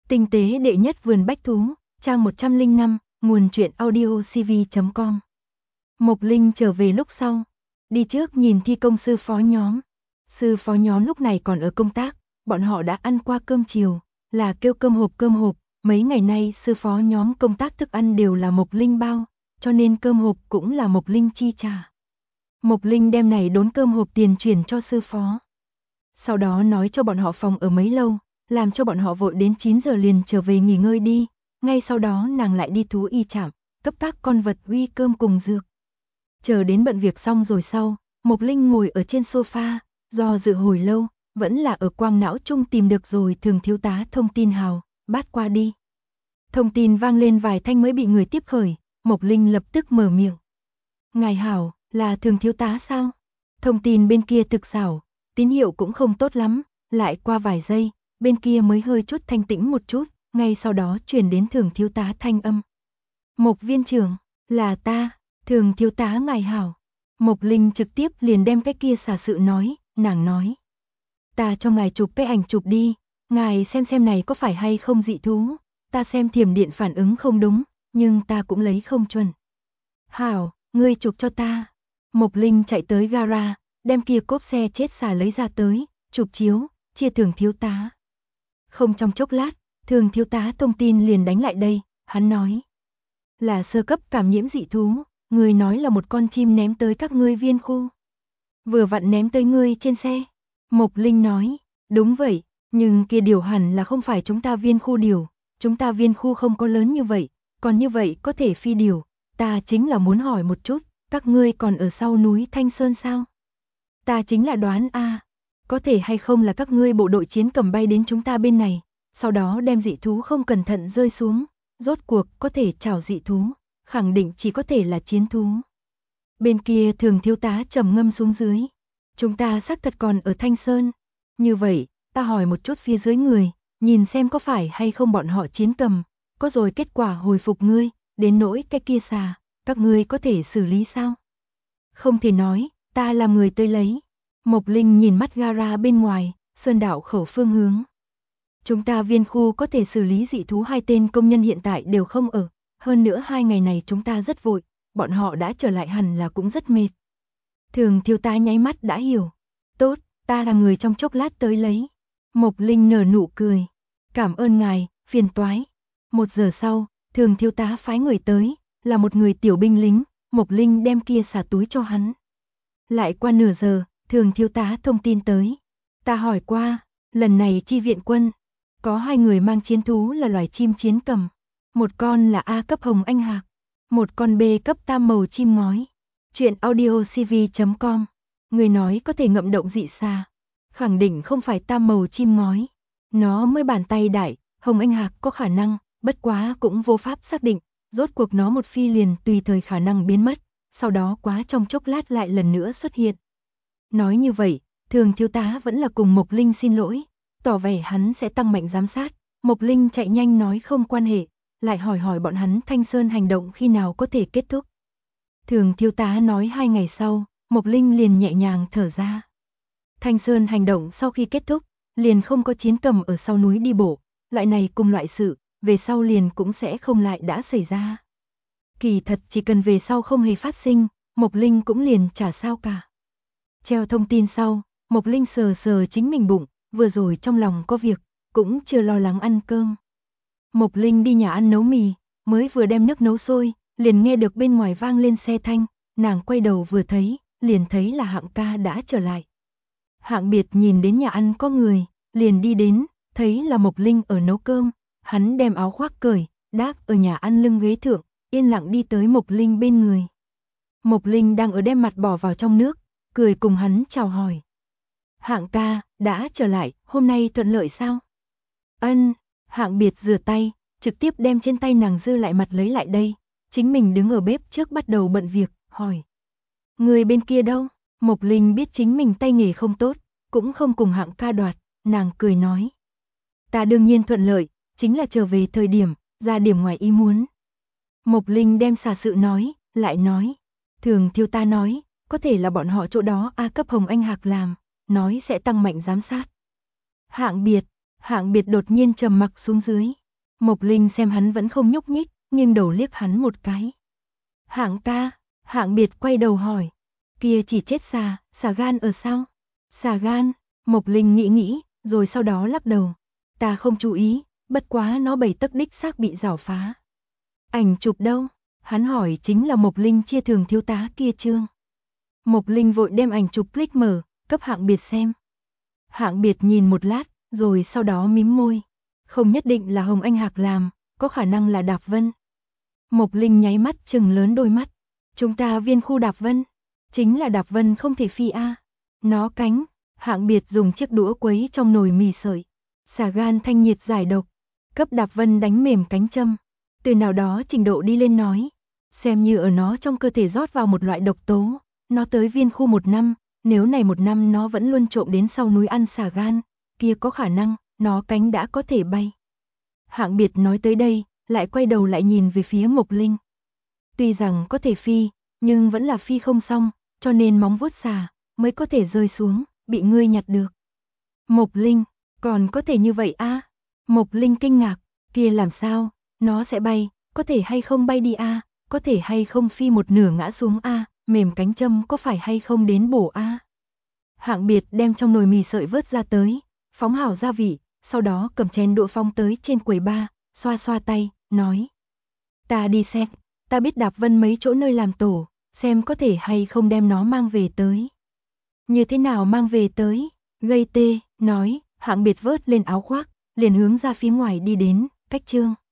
Tinh tế đệ nhất vườn bách thú, trang 105, nguồn truyện audiocv.com. Mộc Linh trở về lúc sau, đi trước nhìn thi công sư phó nhóm. Sư phó nhóm lúc này còn ở công tác, bọn họ đã ăn qua cơm chiều, là kêu cơm hộp. Mấy ngày nay sư phó nhóm công tác thức ăn đều là Mộc Linh bao, cho nên cơm hộp cũng là Mộc Linh chi trả. Mộc Linh đem này đốn cơm hộp tiền chuyển cho sư phó. Sau đó nói cho bọn họ phòng ở mấy lâu, làm cho bọn họ vội đến 9 giờ liền trở về nghỉ ngơi đi. Ngay sau đó nàng lại đi thú y trạm, cấp các con vật uy cơm cùng dược. Chờ đến bận việc xong rồi sau, Mộc Linh ngồi ở trên sofa, do dự hồi lâu, vẫn là ở quang não chung tìm được rồi Thường thiếu tá thông tin hào, bắt qua đi. Thông tin vang lên vài thanh mới bị người tiếp khởi, Mộc Linh lập tức mở miệng. Ngài hảo, là Thường thiếu tá sao? Thông tin bên kia thực xảo, tín hiệu cũng không tốt lắm, lại qua vài giây, bên kia mới hơi chút thanh tĩnh một chút, ngay sau đó truyền đến Thường thiếu tá thanh âm. Mộc viên trưởng, là ta, Thường thiếu tá ngài hảo. Mộc Linh trực tiếp liền đem cái kia xả sự nói, nàng nói. Ta cho ngài chụp cái ảnh chụp đi, ngài xem này có phải hay không dị thú, ta xem thiểm điện phản ứng không đúng, nhưng ta cũng lấy không chuẩn. Hảo, ngươi chụp cho ta. Mộc Linh chạy tới gara, đem kia cốp xe chết xà lấy ra tới, chụp chiếu, chia Thường thiếu tá. Không trong chốc lát, Thường thiếu tá thông tin liền đánh lại đây, hắn nói. Là sơ cấp cảm nhiễm dị thú, người nói là một con chim ném tới các ngươi viên khu. Vừa vặn ném tới ngươi trên xe. Mộc Linh nói, đúng vậy, nhưng kia điều hẳn là không phải chúng ta viên khu điều, chúng ta viên khu không có lớn như vậy, còn như vậy có thể phi điều, ta chính là muốn hỏi một chút, các ngươi còn ở sau núi Thanh Sơn sao? Ta chính là đoán có thể hay không là các ngươi bộ đội chiến cầm bay đến chúng ta bên này, sau đó đem dị thú không cẩn thận rơi xuống, rốt cuộc có thể chảo dị thú, khẳng định chỉ có thể là chiến thú. Bên kia Thường thiếu tá trầm ngâm xuống dưới, chúng ta xác thật còn ở Thanh Sơn, như vậy, ta hỏi một chút phía dưới người, nhìn xem có phải hay không bọn họ chiến cầm, có rồi kết quả hồi phục ngươi, đến nỗi cái kia xà, các ngươi có thể xử lý sao? Không thể nói, ta làm người tới lấy. Mộc Linh nhìn mắt gara bên ngoài, sơn đảo khẩu phương hướng. Chúng ta viên khu có thể xử lý dị thú 2 tên công nhân hiện tại đều không ở, hơn nữa 2 ngày này chúng ta rất vội, bọn họ đã trở lại hẳn là cũng rất mệt. Thường thiếu tá nháy mắt đã hiểu. Tốt, ta làm người trong chốc lát tới lấy. Mộc Linh nở nụ cười. Cảm ơn ngài, phiền toái. 1 giờ sau, Thường thiếu tá phái người tới, là một người tiểu binh lính, Mộc Linh đem kia xả túi cho hắn. Lại qua nửa giờ, Thường thiếu tá thông tin tới. Ta hỏi qua, lần này chi viện quân, có 2 người mang chiến thú là loài chim chiến cầm. Một con là A cấp hồng anh hạc, một con B cấp tam màu chim ngói. Chuyện audiocv.com. Người nói có thể ngậm động dị xà, khẳng định không phải tam màu chim ngói. Nó mới bàn tay đại, hồng anh hạc có khả năng, bất quá cũng vô pháp xác định, rốt cuộc nó một phi liền tùy thời khả năng biến mất, sau đó quá trong chốc lát lại lần nữa xuất hiện. Nói như vậy, Thường thiếu tá vẫn là cùng Mộc Linh xin lỗi, tỏ vẻ hắn sẽ tăng mạnh giám sát. Mộc Linh chạy nhanh nói không quan hệ, lại hỏi bọn hắn Thanh Sơn hành động khi nào có thể kết thúc. Thường thiếu tá nói 2 ngày sau, Mộc Linh liền nhẹ nhàng thở ra. Thanh Sơn hành động sau khi kết thúc, liền không có chiến cầm ở sau núi đi bộ, loại này cùng loại sự, về sau liền cũng sẽ không lại đã xảy ra. Kỳ thật chỉ cần về sau không hề phát sinh, Mộc Linh cũng liền chả sao cả. Treo thông tin sau, Mộc Linh sờ sờ chính mình bụng, vừa rồi trong lòng có việc, cũng chưa lo lắng ăn cơm. Mộc Linh đi nhà ăn nấu mì, mới vừa đem nước nấu sôi, liền nghe được bên ngoài vang lên xe thanh, nàng quay đầu vừa thấy, liền thấy là Hạng ca đã trở lại. Hạng Biệt nhìn đến nhà ăn có người, liền đi đến, thấy là Mộc Linh ở nấu cơm, hắn đem áo khoác cởi, đáp ở nhà ăn lưng ghế thượng, yên lặng đi tới Mộc Linh bên người. Mộc Linh đang ở đem mặt bỏ vào trong nước, cười cùng hắn chào hỏi. Hạng ca, đã trở lại, hôm nay thuận lợi sao? Ân, Hạng Biệt rửa tay, trực tiếp đem trên tay nàng dư lại mặt lấy lại đây, chính mình đứng ở bếp trước bắt đầu bận việc, hỏi. Người bên kia đâu? Mộc Linh biết chính mình tay nghề không tốt, cũng không cùng Hạng ca đoạt, nàng cười nói. Ta đương nhiên thuận lợi, chính là trở về thời điểm, ra điểm ngoài ý muốn. Mộc Linh đem xả sự nói, lại nói. Thường thiếu tá nói, có thể là bọn họ chỗ đó A cấp hồng anh hạc làm, nói sẽ tăng mạnh giám sát. Hạng Biệt, Hạng Biệt đột nhiên trầm mặc xuống dưới. Mộc Linh xem hắn vẫn không nhúc nhích, nghiêng đầu liếc hắn một cái. Hạng ca, Hạng Biệt quay đầu hỏi. Kia chỉ chết xà gan ở sao? Xà gan, Mộc Linh nghĩ nghĩ, rồi sau đó lắc đầu. Ta không chú ý, bất quá nó 7 tấc đích xác bị rảo phá. Ảnh chụp đâu? Hắn hỏi chính là Mộc Linh chia thường thiếu tá kia trương. Mộc Linh vội đem ảnh chụp click mở, cấp Hạng Biệt xem. Hạng Biệt nhìn một lát, rồi sau đó mím môi. Không nhất định là Hồng Anh Hạc làm, có khả năng là Đạp Vân. Mộc Linh nháy mắt trừng lớn đôi mắt. Chúng ta viên khu Đạp Vân. Chính là Đạp Vân không thể phi a. Nó cánh. Hạng Biệt dùng chiếc đũa quấy trong nồi mì sợi. Xà gan thanh nhiệt giải độc. Cấp Đạp Vân đánh mềm cánh châm. Từ nào đó trình độ đi lên nói. Xem như ở nó trong cơ thể rót vào một loại độc tố. Nó tới viên khu 1 năm. Nếu này 1 năm nó vẫn luôn trộm đến sau núi ăn xà gan. Kia có khả năng, nó cánh đã có thể bay. Hạng Biệt nói tới đây, lại quay đầu lại nhìn về phía Mộc Linh. Tuy rằng có thể phi, nhưng vẫn là phi không xong, cho nên móng vuốt xà mới có thể rơi xuống, bị ngươi nhặt được. Mộc Linh, còn có thể như vậy a? Mộc Linh kinh ngạc, kia làm sao, nó sẽ bay, có thể hay không bay đi a, có thể hay không phi một nửa ngã xuống a, mềm cánh châm có phải hay không đến bổ a? Hạng Biệt đem trong nồi mì sợi vớt ra tới, phóng hảo gia vị, sau đó cầm chén đũa phong tới trên quầy bar, xoa xoa tay, nói. Ta đi xem, ta biết Đạp Vân mấy chỗ nơi làm tổ, xem có thể hay không đem nó mang về tới. Như thế nào mang về tới? Gây tê, nói, Hạng Biệt vớt lên áo khoác, liền hướng ra phía ngoài đi đến, cách trương.